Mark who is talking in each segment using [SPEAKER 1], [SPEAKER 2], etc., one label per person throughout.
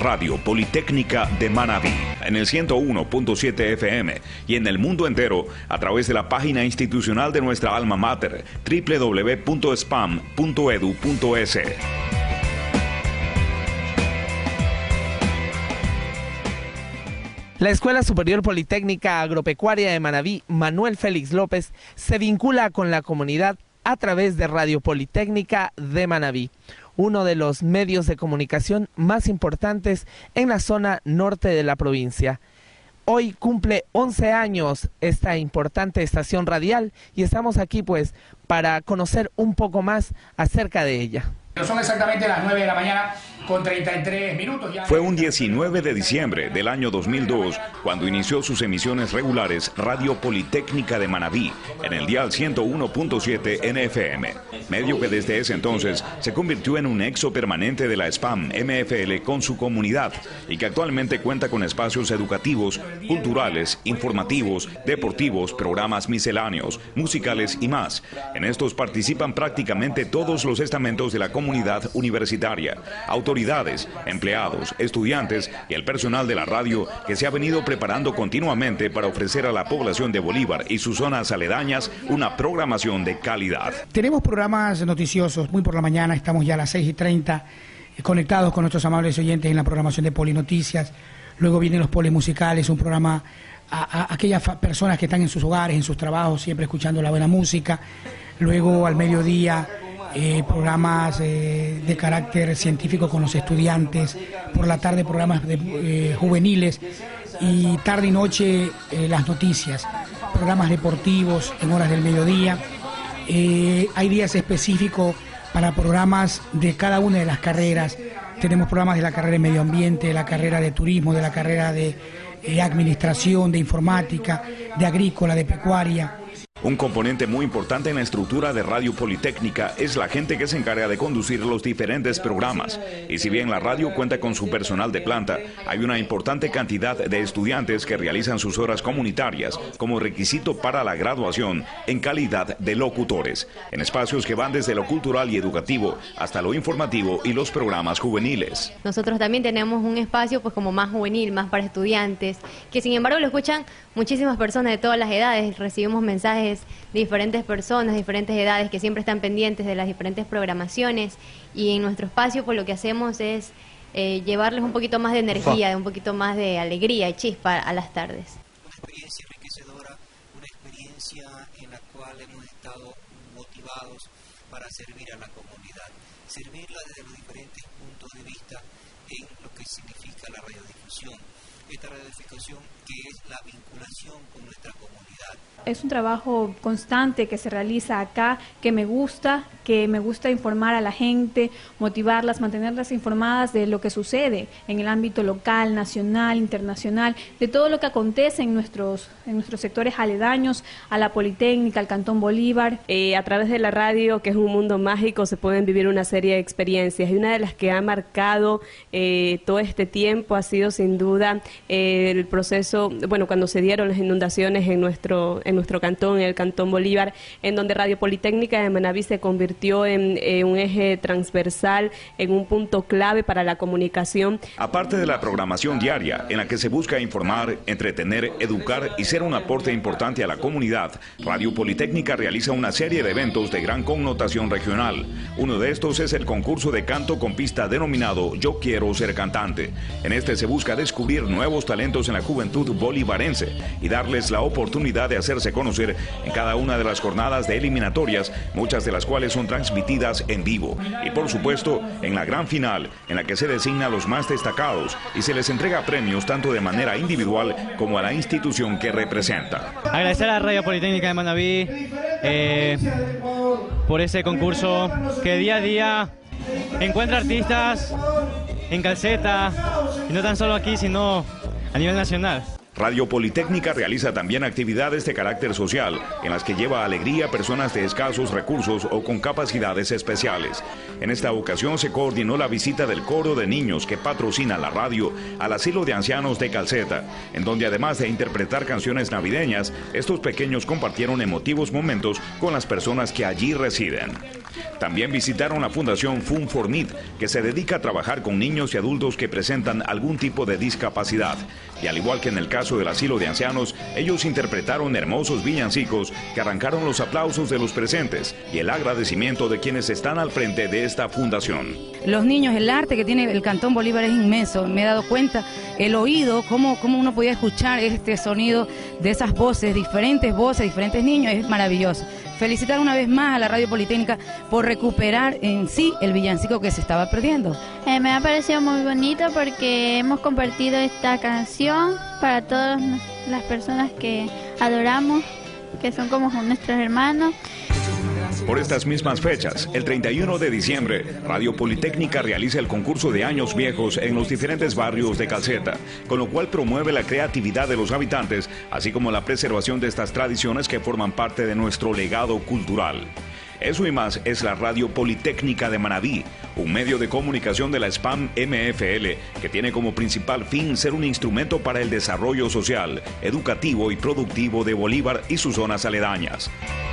[SPEAKER 1] Radio Politécnica de Manabí, en el 101.7 FM y en el mundo entero a través de la página institucional de nuestra alma mater, www.spam.edu.es.
[SPEAKER 2] La Escuela Superior Politécnica Agropecuaria de Manabí, Manuel Félix López, se vincula con la comunidad a través de Radio Politécnica de Manabí, uno de los medios de comunicación más importantes en la zona norte de la provincia. Hoy cumple 11 años esta importante estación radial y estamos aquí pues para conocer un poco más acerca de ella.
[SPEAKER 3] Son exactamente las 9 de la mañana con 33 minutos.
[SPEAKER 1] Fue un 19 de diciembre del año 2002 cuando inició sus emisiones regulares Radio Politécnica de Manabí en el dial 101.7 NFM, medio que desde ese entonces se convirtió en un nexo permanente de la SPAM MFL con su comunidad y que actualmente cuenta con espacios educativos, culturales, informativos, deportivos, programas misceláneos, musicales y más. En estos participan prácticamente todos los estamentos de la comunidad universitaria, autoridades, empleados, estudiantes y el personal de la radio que se ha venido preparando continuamente para ofrecer a la población de Bolívar y sus zonas aledañas una programación de calidad.
[SPEAKER 3] Tenemos programas noticiosos muy por la mañana, estamos ya a las 6:30 conectados con nuestros amables oyentes en la programación de Polinoticias. Luego vienen los polimusicales, un programa a aquellas personas que están en sus hogares, en sus trabajos, siempre escuchando la buena música. Luego al mediodía programas de carácter científico con los estudiantes, por la tarde programas juveniles y tarde y noche las noticias, programas deportivos en horas del mediodía. Hay días específicos para programas de cada una de las carreras. Tenemos programas de la carrera de medio ambiente, de la carrera de turismo, de la carrera de administración, de informática, de agrícola, de pecuaria.
[SPEAKER 1] Un componente muy importante en la estructura de Radio Politécnica es la gente que se encarga de conducir los diferentes programas. Y si bien la radio cuenta con su personal de planta, hay una importante cantidad de estudiantes que realizan sus horas comunitarias como requisito para la graduación en calidad de locutores, en espacios que van desde lo cultural y educativo hasta lo informativo y los programas juveniles.
[SPEAKER 4] Nosotros también tenemos un espacio pues como más juvenil, más para estudiantes, que sin embargo lo escuchan muchísimas personas de todas las edades. Recibimos mensajes de diferentes personas, diferentes edades que siempre están pendientes de las diferentes programaciones, y en nuestro espacio pues lo que hacemos es llevarles un poquito más de energía, un poquito más de alegría y chispa a las tardes.
[SPEAKER 5] Una experiencia enriquecedora, una experiencia en la cual hemos estado motivados para servir a la comunidad, servirla desde los diferentes puntos de vista en lo que significa la radiodifusión. Esta radiodifusión que es la vinculación con nuestra comunidad.
[SPEAKER 6] Es un trabajo constante que se realiza acá, que me gusta informar a la gente, motivarlas, mantenerlas informadas de lo que sucede en el ámbito local, nacional, internacional, de todo lo que acontece en nuestros sectores aledaños a la Politécnica, al Cantón Bolívar.
[SPEAKER 7] A través de la radio, que es un mundo mágico, se pueden vivir una serie de experiencias, y una de las que ha marcado todo este tiempo ha sido sin duda el proceso, cuando se dieron las inundaciones en nuestro cantón, en el Cantón Bolívar, en donde Radio Politécnica de Manabí se convirtió en un eje transversal, en un punto clave para la comunicación.
[SPEAKER 1] Aparte de la programación diaria, en la que se busca informar, entretener, educar y ser un aporte importante a la comunidad, Radio Politécnica realiza una serie de eventos de gran connotación regional. Uno de estos es el concurso de canto con pista denominado Yo Quiero Ser Cantante. En este se busca descubrir nuevos talentos en la juventud bolivarense y darles la oportunidad de hacerse conocer en cada una de las jornadas de eliminatorias, muchas de las cuales son transmitidas en vivo. Y por supuesto, en la gran final, en la que se designa a los más destacados y se les entrega premios tanto de manera individual como a la institución que representa.
[SPEAKER 8] Agradecer a Radio Politécnica de Manabí por ese concurso que día a día encuentra artistas en Calceta, y no tan solo aquí, sino a nivel nacional.
[SPEAKER 1] Radio Politécnica realiza también actividades de carácter social, en las que lleva alegría a personas de escasos recursos o con capacidades especiales. En esta ocasión se coordinó la visita del coro de niños que patrocina la radio al asilo de ancianos de Calceta, en donde además de interpretar canciones navideñas, estos pequeños compartieron emotivos momentos con las personas que allí residen. También visitaron la Fundación Fun for Need, que se dedica a trabajar con niños y adultos que presentan algún tipo de discapacidad. Y al igual que en el caso del asilo de ancianos, ellos interpretaron hermosos villancicos que arrancaron los aplausos de los presentes y el agradecimiento de quienes están al frente de esta fundación.
[SPEAKER 9] Los niños, el arte que tiene el Cantón Bolívar es inmenso. Me he dado cuenta, el oído, cómo uno podía escuchar este sonido de esas voces, diferentes niños, es maravilloso. Felicitar una vez más a la Radio Politécnica por recuperar en sí el villancico que se estaba perdiendo.
[SPEAKER 10] Me ha parecido muy bonito porque hemos compartido esta canción para todas las personas que adoramos, que son como nuestros hermanos.
[SPEAKER 1] Por estas mismas fechas, el 31 de diciembre, Radio Politécnica realiza el concurso de años viejos en los diferentes barrios de Calceta, con lo cual promueve la creatividad de los habitantes, así como la preservación de estas tradiciones que forman parte de nuestro legado cultural. Eso y más es la Radio Politécnica de Manabí, un medio de comunicación de la SPAM MFL que tiene como principal fin ser un instrumento para el desarrollo social, educativo y productivo de Bolívar y sus zonas aledañas.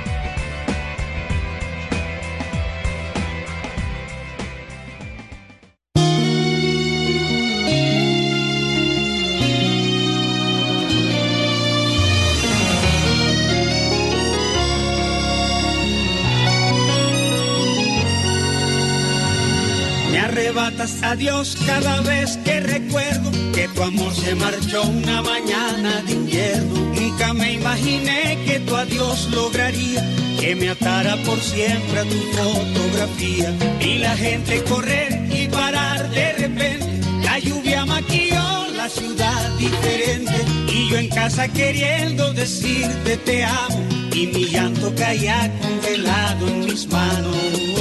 [SPEAKER 11] Arrebatas a Dios cada vez que recuerdo que tu amor se marchó una mañana de invierno. Nunca me imaginé que tu adiós lograría que me atara por siempre a tu fotografía. Vi la gente correr y parar de repente, la lluvia maquilló la ciudad diferente, y yo en casa queriendo decirte te amo, y mi llanto caía congelado en mis manos.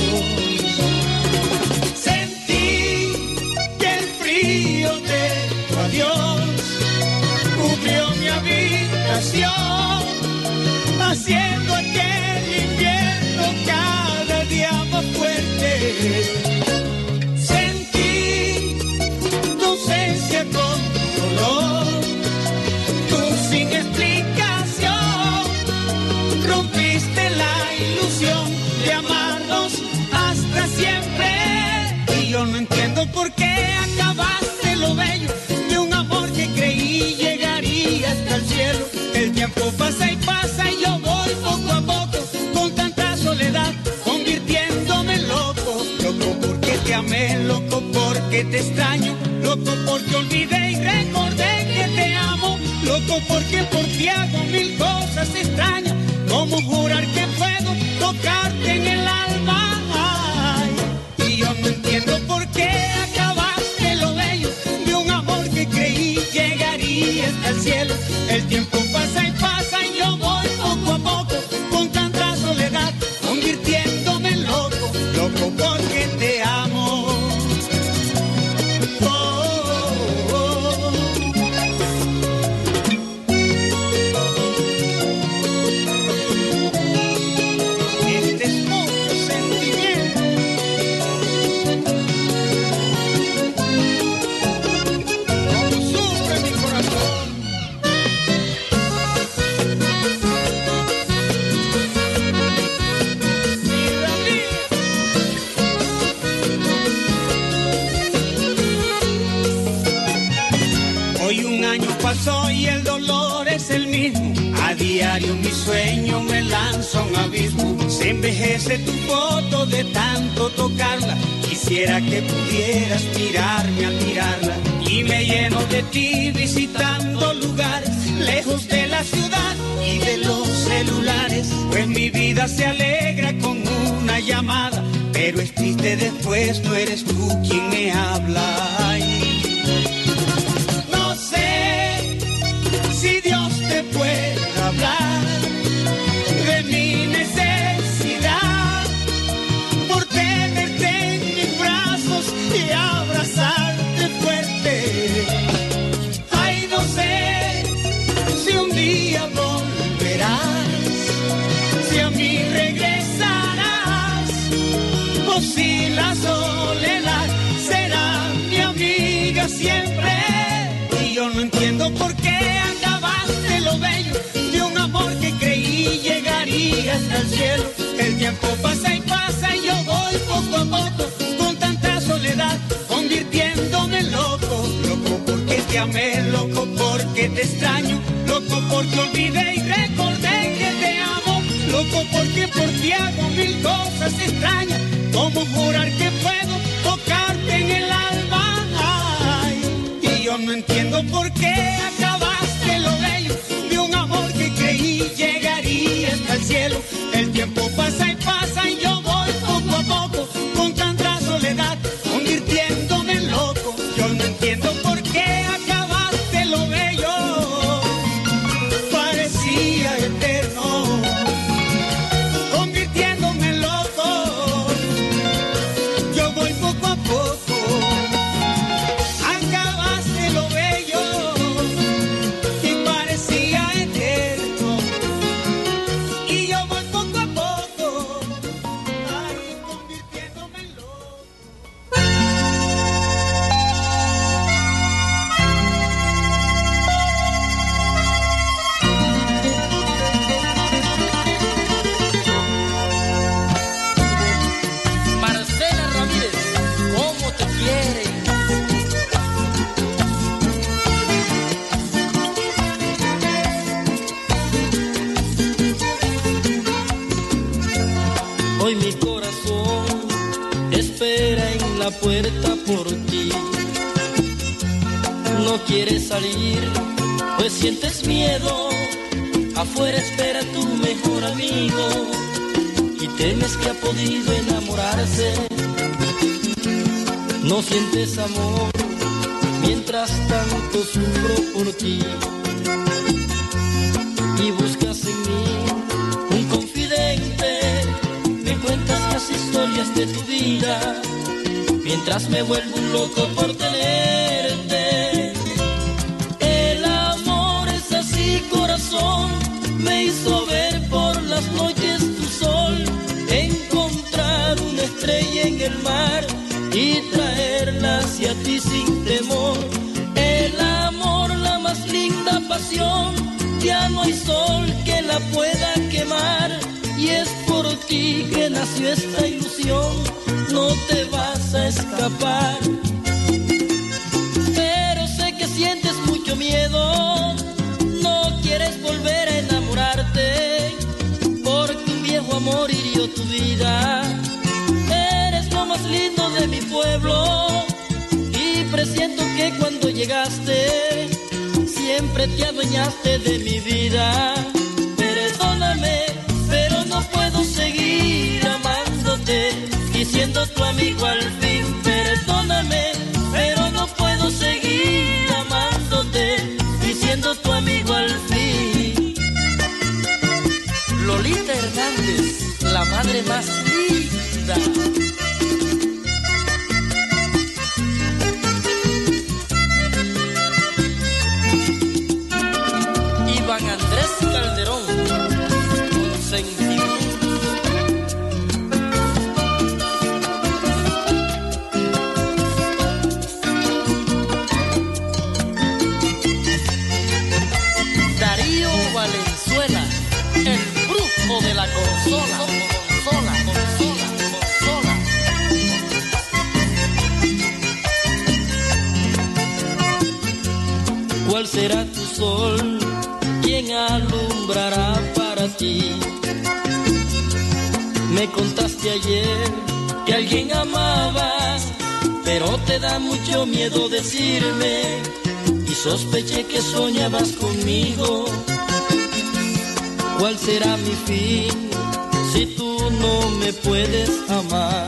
[SPEAKER 11] Dios cubrió mi habitación, haciendo aquel invierno cada día más fuerte. Sentí tu ausencia con dolor, tú sin explicación, rompiste la ilusión de amarnos hasta siempre. Y yo no entiendo por qué acabaste lo bello, creí llegaría hasta el cielo. El tiempo pasa y pasa y yo voy poco a poco con tanta soledad convirtiéndome en loco. Loco porque te amé, loco porque te extraño, loco porque olvidé y recordé que te amo, loco porque por ti hago mil cosas extrañas, como jurar que puedo tocarte en el alma. Ay, y yo no entiendo por qué acabaste lo bello de un amor que creí llegaría hasta el cielo. El tiempo pasa y pasa y yo voy poco a poco con tanta soledad convirtiéndome en loco, loco porque te amo. Este es mucho sentimiento. Pasó y el dolor es el mismo. A diario mi sueño me lanza a un abismo. Se envejece tu foto de tanto tocarla. Quisiera que pudieras mirarme al mirarla. Y me lleno de ti visitando lugares lejos de la ciudad y de los celulares. Pues mi vida se alegra con una llamada, pero es triste después, no eres tú quien me habla. Ay, si Dios te puede hablar de mi necesidad por tenerte en mis brazos y abrazarte fuerte. Ay, no sé si un día volverás, si a mí regresarás, o si la soledad será mi amiga siempre. Y yo no entiendo por qué acabaste lo bello de un amor que creí llegaría hasta el cielo. El tiempo pasa y pasa y yo te amé, loco porque te extraño, loco porque olvidé y recordé que te amo, loco porque por ti hago mil cosas extrañas, como jurar que puedo tocarte en el alma. Ay, y yo no entiendo por qué acabaste lo bello de un amor que creí llegaría hasta el cielo. El tiempo pasa y yo voy poco a poco con tanta soledad, convirtiéndome en loco. Yo no entiendo por qué acabaste lo bello, parecía eterno, convirtiéndome en loco. Yo voy poco a poco, acabaste lo bello y parecía eterno, y yo voy poco a poco, ay, convirtiéndome en loco.
[SPEAKER 12] Marcela Ramírez, ¿cómo te quiere?
[SPEAKER 13] Hoy mi corazón espera en la puerta por ti. No quieres salir, pues sientes miedo. Afuera espera tu mejor amigo y temes que ha podido enamorarse. No sientes amor, mientras tanto sufro por ti. Y buscas en mí un confidente, me cuentas las historias de tu vida, mientras me vuelvo un loco por tenerte. El amor es así, corazón, me hizo ver por las noches tu sol, encontrar una estrella en el mar y traerla hacia ti sin temor. El amor, la más linda pasión, ya no hay sol que la pueda quemar, y es por ti que nació esta ilusión, no te vas a escapar. Pero sé que sientes mucho miedo, no quieres volver a enamorarte, porque un viejo amor hirió tu vida. Eres lo más lindo de mi pueblo y presiento que cuando llegaste siempre te adueñaste de mi vida. Perdóname, pero no puedo seguir amándote y siendo tu amigo al fin. Perdóname, pero no puedo seguir amándote y siendo tu amigo al fin.
[SPEAKER 12] Lolita Hernández, la madre más linda.
[SPEAKER 13] Iván Andrés Calderón, consentimiento.
[SPEAKER 12] Darío Valenzuela, el brujo de la consola, consola, consola, consola.
[SPEAKER 13] ¿Cuál será tu sol? ¿Quién alumbrará para ti? Me contaste ayer que alguien amabas, pero te da mucho miedo decirme, y sospeché que soñabas conmigo. ¿Cuál será mi fin si tú no me puedes amar?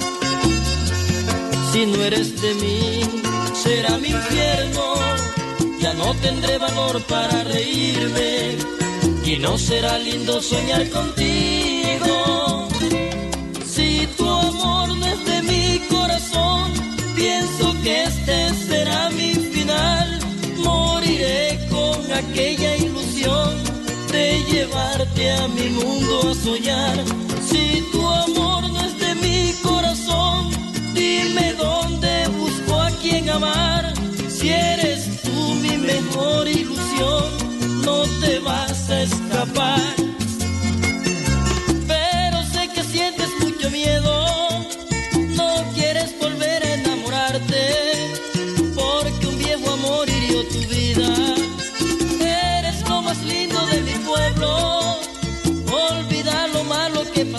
[SPEAKER 13] Si no eres de mí, será mi infierno. Ya no tendré valor para reírme y no será lindo soñar contigo. Si tu amor no es de mi corazón, pienso que este será mi final. Moriré con aquella ilusión de llevarte a mi mundo a soñar. Si tu amor no es de mi corazón, dime dónde busco a quien amar. Si eres tú mi mejor ilusión, no te vas a escapar. Pero sé que sientes mucho miedo, no quieres volver a enamorarte, porque un viejo amor hirió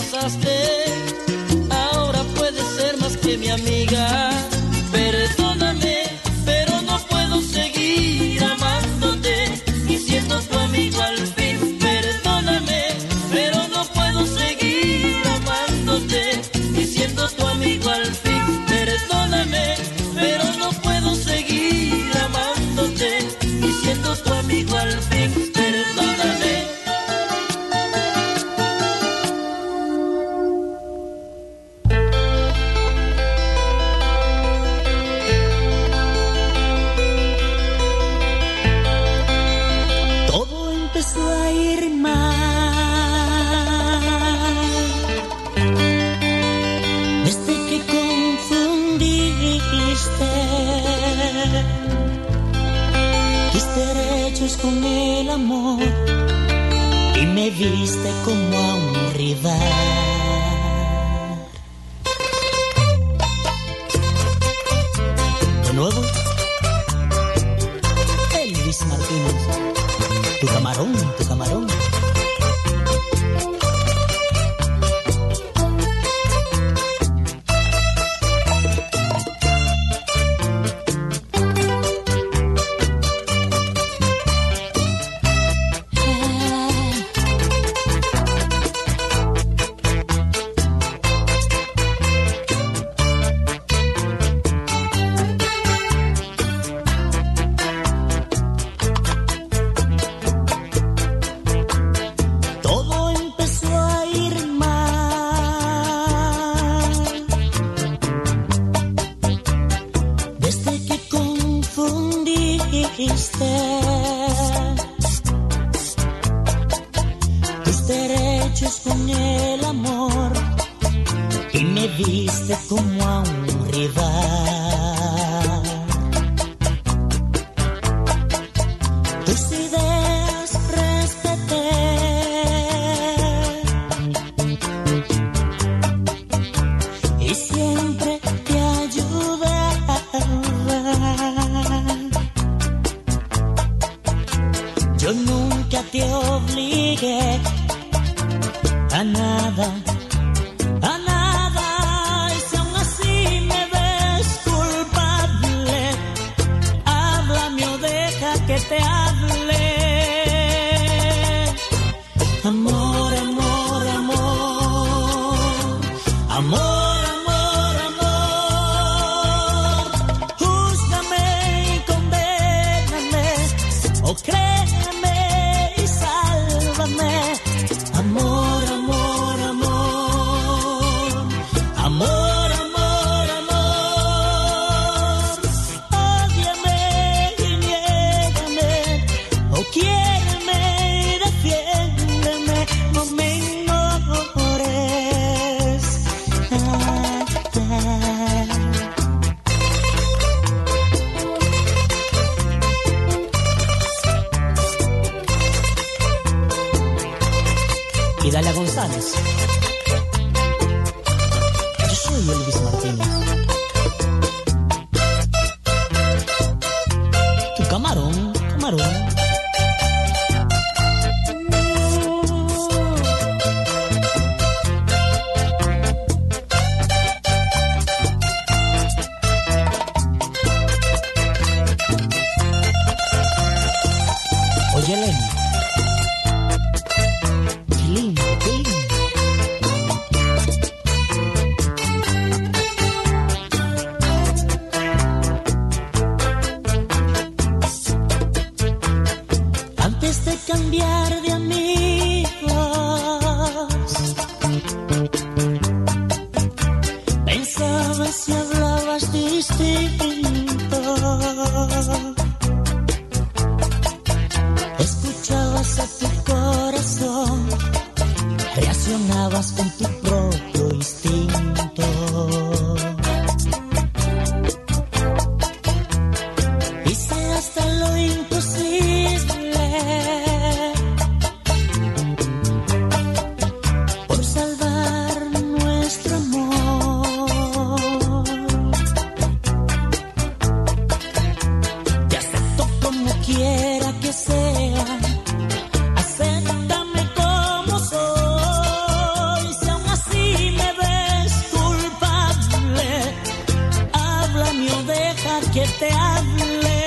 [SPEAKER 13] besaste, ahora puedes ser más que mi amiga. Perdóname, pero no puedo seguir amándote y siendo tu amigo al fin. Perdóname, pero no puedo seguir amándote y siendo tu amigo al fin. Perdóname, pero no puedo seguir amándote y siendo tu amigo al fin. Perdóname.
[SPEAKER 11] Todo empezó a ir mal desde que confundiste tus derechos con el amor y me viste como a un rival. De nuevo, Elvis Martínez, tu camarón, tu camarón. Todo empezó a ir mal desde que confundiste tus derechos con el amor y me viste como a un rival. Tus ideas respeté y siempre te ayudaba. Yo nunca te obligué a nada, a nada. Y si aún así me ves culpable, háblame o deja que te hable. Amor, amor, amor, amor, amor, amor. Júzgame y condéname, o créeme y sálvame. Amor, amor, amor, amor, amor, amor. Ódiame y niégame, o quiéreme y defiéndeme. No me ignores. Y dale a González. Yo soy Elvis Martínez. Tu camarón, camarón. Oye, Lenny. Qué lindo, qué lindo. Antes de cambiar de amigos, pensaba si hablabas distinto. Escuchabas a tu corazón, reaccionabas con tu propio instinto. Hice hasta lo imposible
[SPEAKER 13] te hable.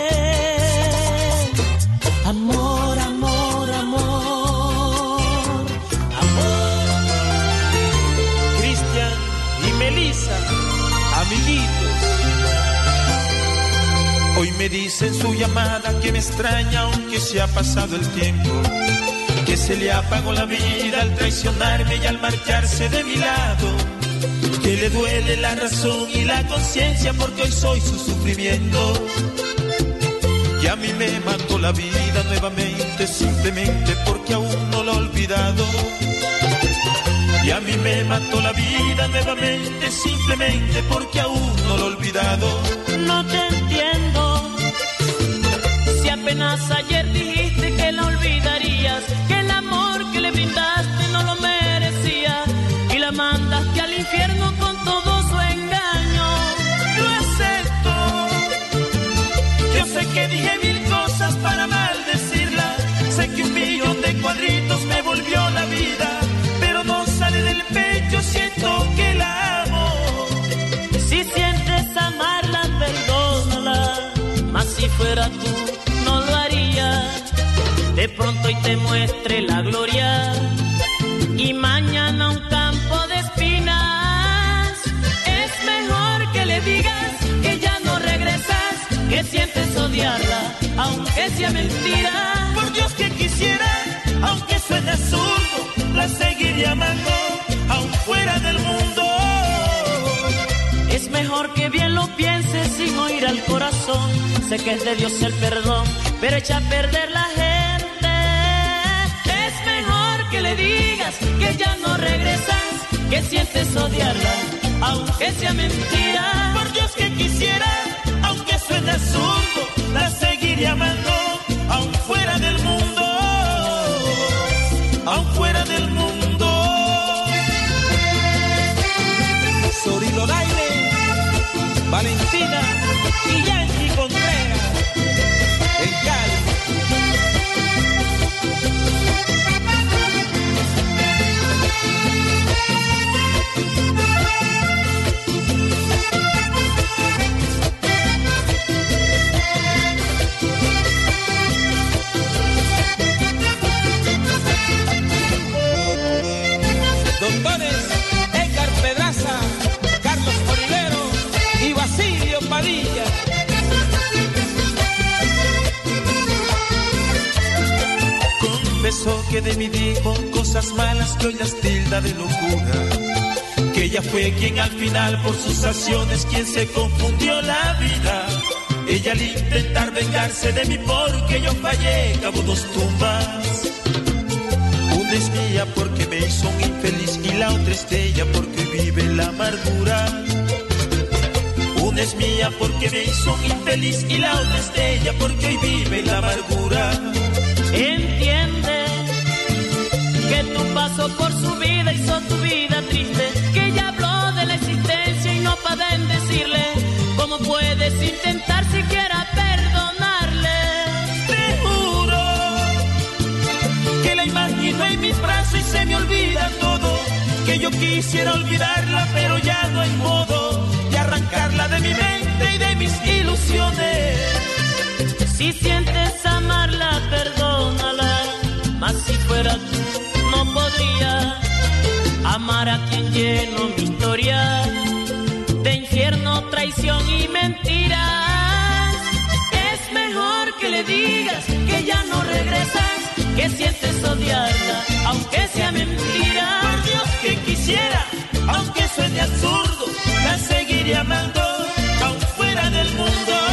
[SPEAKER 13] Amor, amor, amor, amor.
[SPEAKER 14] Cristian y Melissa, amiguitos. Hoy me dice en su llamada que me extraña aunque se ha pasado el tiempo, que se le apagó la vida al traicionarme y al marcharse de mi lado, que le duele la razón y la conciencia porque hoy soy su sufrimiento. Y a mí me mató la vida nuevamente simplemente porque aún no lo he olvidado. Y a mí me mató la vida nuevamente simplemente porque aún no lo he olvidado.
[SPEAKER 13] No te entiendo, si apenas ayer dijiste que la olvidarías, que el amor que le brindaste no lo merecía y la mandaste al infierno con todo su engaño.
[SPEAKER 14] Lo acepto, yo sé que dije mil cosas para maldecirla, sé que un millón de cuadritos me volvió la vida, pero no sale del pecho, siento que la amo.
[SPEAKER 13] Si sientes amarla, perdónala, mas si fuera tú no lo haría. De pronto hoy te muestre la gloria y mañana un campo de espinas. Es mejor que le digas que ya no regresas, que sientes odiarla aunque sea mentira.
[SPEAKER 14] Por Dios que quisiera, aunque suene absurdo, la seguiría amando aún fuera del mundo.
[SPEAKER 13] Es mejor que bien lo pienses sin oír al corazón. Sé que es de Dios el perdón, pero echa a perder la gente. Es mejor que le digas que ya no regresas, que sientes odiarla, aunque sea mentira.
[SPEAKER 14] Por Dios que quisiera, aunque suene absurdo, la seguiría amando, aún fuera del mundo, aún fuera del mundo. Sorilo Laile, Valentina y Yankee Contreras, el Cali. Doctores Edgar Pedraza, Carlos Olivero y Basilio Padilla. Confesó que de mí dijo cosas malas que hoy las tilda de locura, que ella fue quien al final por sus acciones quien se confundió la vida. Ella al intentar vengarse de mí porque yo fallé cavó dos tumbas. Una es mía porque me hizo un infeliz y la otra es de ella porque vive la amargura. Una es mía porque me hizo un infeliz y la otra es de ella porque hoy vive la amargura.
[SPEAKER 13] Entiende que tu paso por su vida hizo tu vida triste, que ella habló de la existencia y no pueden decirle cómo puedes intentar siquiera perdonarle.
[SPEAKER 14] Te juro que la imagino en mis brazos y se me olvida todo, que yo quisiera olvidarla pero ya no hay modo de arrancarla de mi mente y de mis ilusiones.
[SPEAKER 13] Si sientes amarla, perdónala, mas si fuera tú no podría amar a quien llenó mi historia de infierno, traición y mentiras. Es mejor que le digas que ya no regresas, que sientes odiarla, aunque sea mentira.
[SPEAKER 14] Por Dios que quisiera, aunque suene absurdo, la seguiría amando, aún fuera del mundo.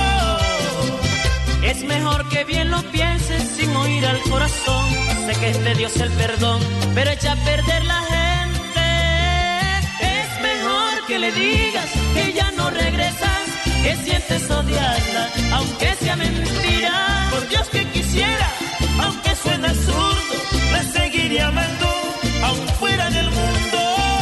[SPEAKER 13] Es mejor que bien lo pienses sin oír al corazón. Sé que es de Dios el perdón, pero echa a perder la gente. Es mejor que le digas que ya no regresas, que sientes odiarla, aunque sea mentira.
[SPEAKER 14] Por Dios que quisiera, aunque suene absurdo, la seguiría amando, aún fuera del mundo,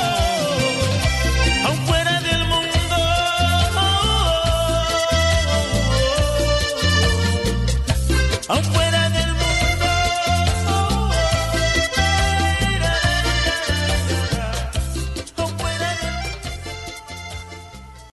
[SPEAKER 14] aún fuera del mundo, aún fuera